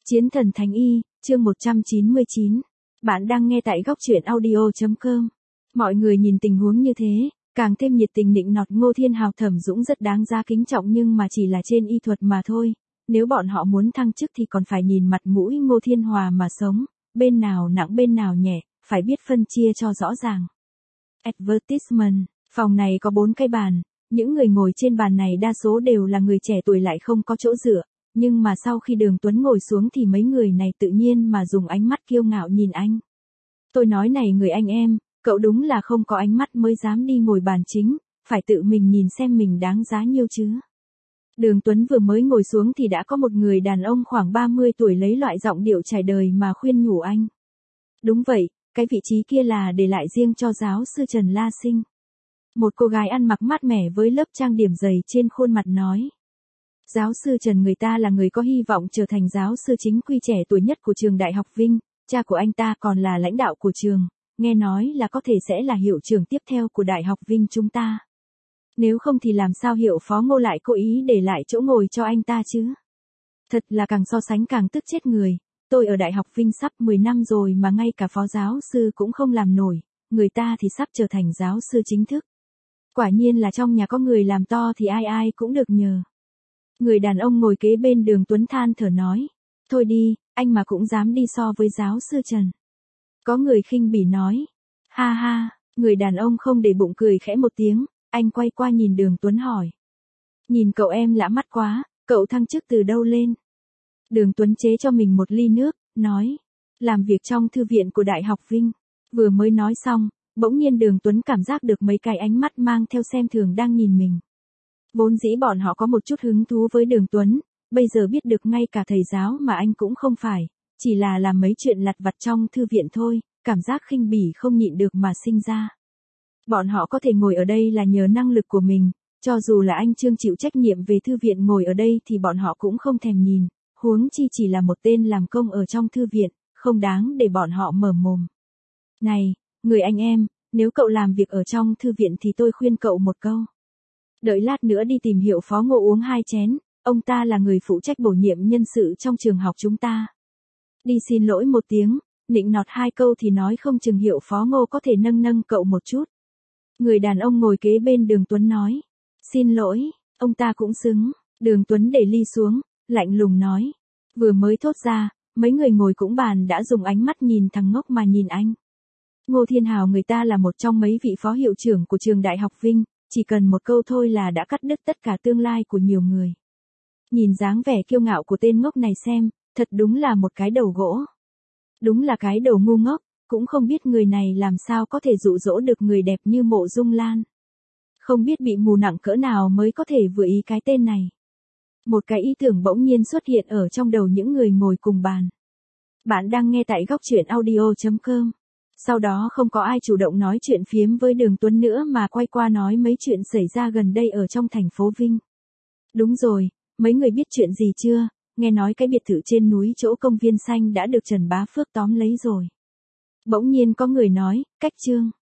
Chiến thần Thánh Y, chương 199. Bạn đang nghe tại góc truyện audio.com. Mọi người nhìn tình huống như thế, càng thêm nhiệt tình nịnh nọt Ngô Thiên Hào. Thẩm Dũng rất đáng giá kính trọng nhưng mà chỉ là trên y thuật mà thôi. Nếu bọn họ muốn thăng chức thì còn phải nhìn mặt mũi Ngô Thiên Hòa mà sống, bên nào nặng bên nào nhẹ, phải biết phân chia cho rõ ràng. Advertisement, phòng này có 4 cái bàn, những người ngồi trên bàn này đa số đều là người trẻ tuổi lại không có chỗ dựa. Nhưng mà sau khi Đường Tuấn ngồi xuống thì mấy người này tự nhiên mà dùng ánh mắt kiêu ngạo nhìn anh. Tôi nói này người anh em, cậu đúng là không có ánh mắt mới dám đi ngồi bàn chính, phải tự mình nhìn xem mình đáng giá nhiêu chứ. Đường Tuấn vừa mới ngồi xuống thì đã có một người đàn ông khoảng 30 tuổi lấy loại giọng điệu trải đời mà khuyên nhủ anh. Đúng vậy, cái vị trí kia là để lại riêng cho giáo sư Trần La Sinh. Một cô gái ăn mặc mát mẻ với lớp trang điểm dày trên khuôn mặt nói. Giáo sư Trần người ta là người có hy vọng trở thành giáo sư chính quy trẻ tuổi nhất của trường Đại học Vinh, cha của anh ta còn là lãnh đạo của trường, nghe nói là có thể sẽ là hiệu trưởng tiếp theo của Đại học Vinh chúng ta. Nếu không thì làm sao hiệu phó Ngô lại cố ý để lại chỗ ngồi cho anh ta chứ? Thật là càng so sánh càng tức chết người, tôi ở Đại học Vinh sắp 10 năm rồi mà ngay cả phó giáo sư cũng không làm nổi, người ta thì sắp trở thành giáo sư chính thức. Quả nhiên là trong nhà có người làm to thì ai ai cũng được nhờ. Người đàn ông ngồi kế bên Đường Tuấn than thở nói. Thôi đi, anh mà cũng dám đi so với giáo sư Trần. Có người khinh bỉ nói. Ha ha, người đàn ông không để bụng cười khẽ một tiếng, anh quay qua nhìn Đường Tuấn hỏi. Nhìn cậu em lạ mắt quá, cậu thăng chức từ đâu lên? Đường Tuấn chế cho mình một ly nước, nói. Làm việc trong thư viện của Đại học Vinh. Vừa mới nói xong, bỗng nhiên Đường Tuấn cảm giác được mấy cái ánh mắt mang theo xem thường đang nhìn mình. Vốn dĩ bọn họ có một chút hứng thú với Đường Tuấn, bây giờ biết được ngay cả thầy giáo mà anh cũng không phải, chỉ là làm mấy chuyện lặt vặt trong thư viện thôi, cảm giác khinh bỉ không nhịn được mà sinh ra. Bọn họ có thể ngồi ở đây là nhờ năng lực của mình, cho dù là anh Trương chịu trách nhiệm về thư viện ngồi ở đây thì bọn họ cũng không thèm nhìn, huống chi chỉ là một tên làm công ở trong thư viện, không đáng để bọn họ mở mồm. Này, người anh em, nếu cậu làm việc ở trong thư viện thì tôi khuyên cậu một câu. Đợi lát nữa đi tìm hiệu phó Ngô uống 2 chén, ông ta là người phụ trách bổ nhiệm nhân sự trong trường học chúng ta. Đi xin lỗi một tiếng, nịnh nọt 2 câu thì nói không chừng hiệu phó Ngô có thể nâng cậu một chút. Người đàn ông ngồi kế bên Đường Tuấn nói. Xin lỗi, ông ta cũng xứng. Đường Tuấn để ly xuống, lạnh lùng nói. Vừa mới thốt ra, mấy người ngồi cũng bàn đã dùng ánh mắt nhìn thằng ngốc mà nhìn anh. Ngô Thiên Hào người ta là một trong mấy vị phó hiệu trưởng của trường Đại học Vinh. Chỉ cần một câu thôi là đã cắt đứt tất cả tương lai của nhiều người. Nhìn dáng vẻ kiêu ngạo của tên ngốc này xem, thật đúng là một cái đầu gỗ. Đúng là cái đầu ngu ngốc, cũng không biết người này làm sao có thể dụ dỗ được người đẹp như Mộ Dung Lan. Không biết bị mù nặng cỡ nào mới có thể vừa ý cái tên này. Một cái ý tưởng bỗng nhiên xuất hiện ở trong đầu những người ngồi cùng bàn. Bạn đang nghe tại góc truyện audio.com. Sau đó không có ai chủ động nói chuyện phiếm với Đường Tuấn nữa mà quay qua nói mấy chuyện xảy ra gần đây ở trong thành phố Vinh. Đúng rồi, mấy người biết chuyện gì chưa, nghe nói cái biệt thự trên núi chỗ công viên xanh đã được Trần Bá Phước tóm lấy rồi. Bỗng nhiên có người nói, cách Trương.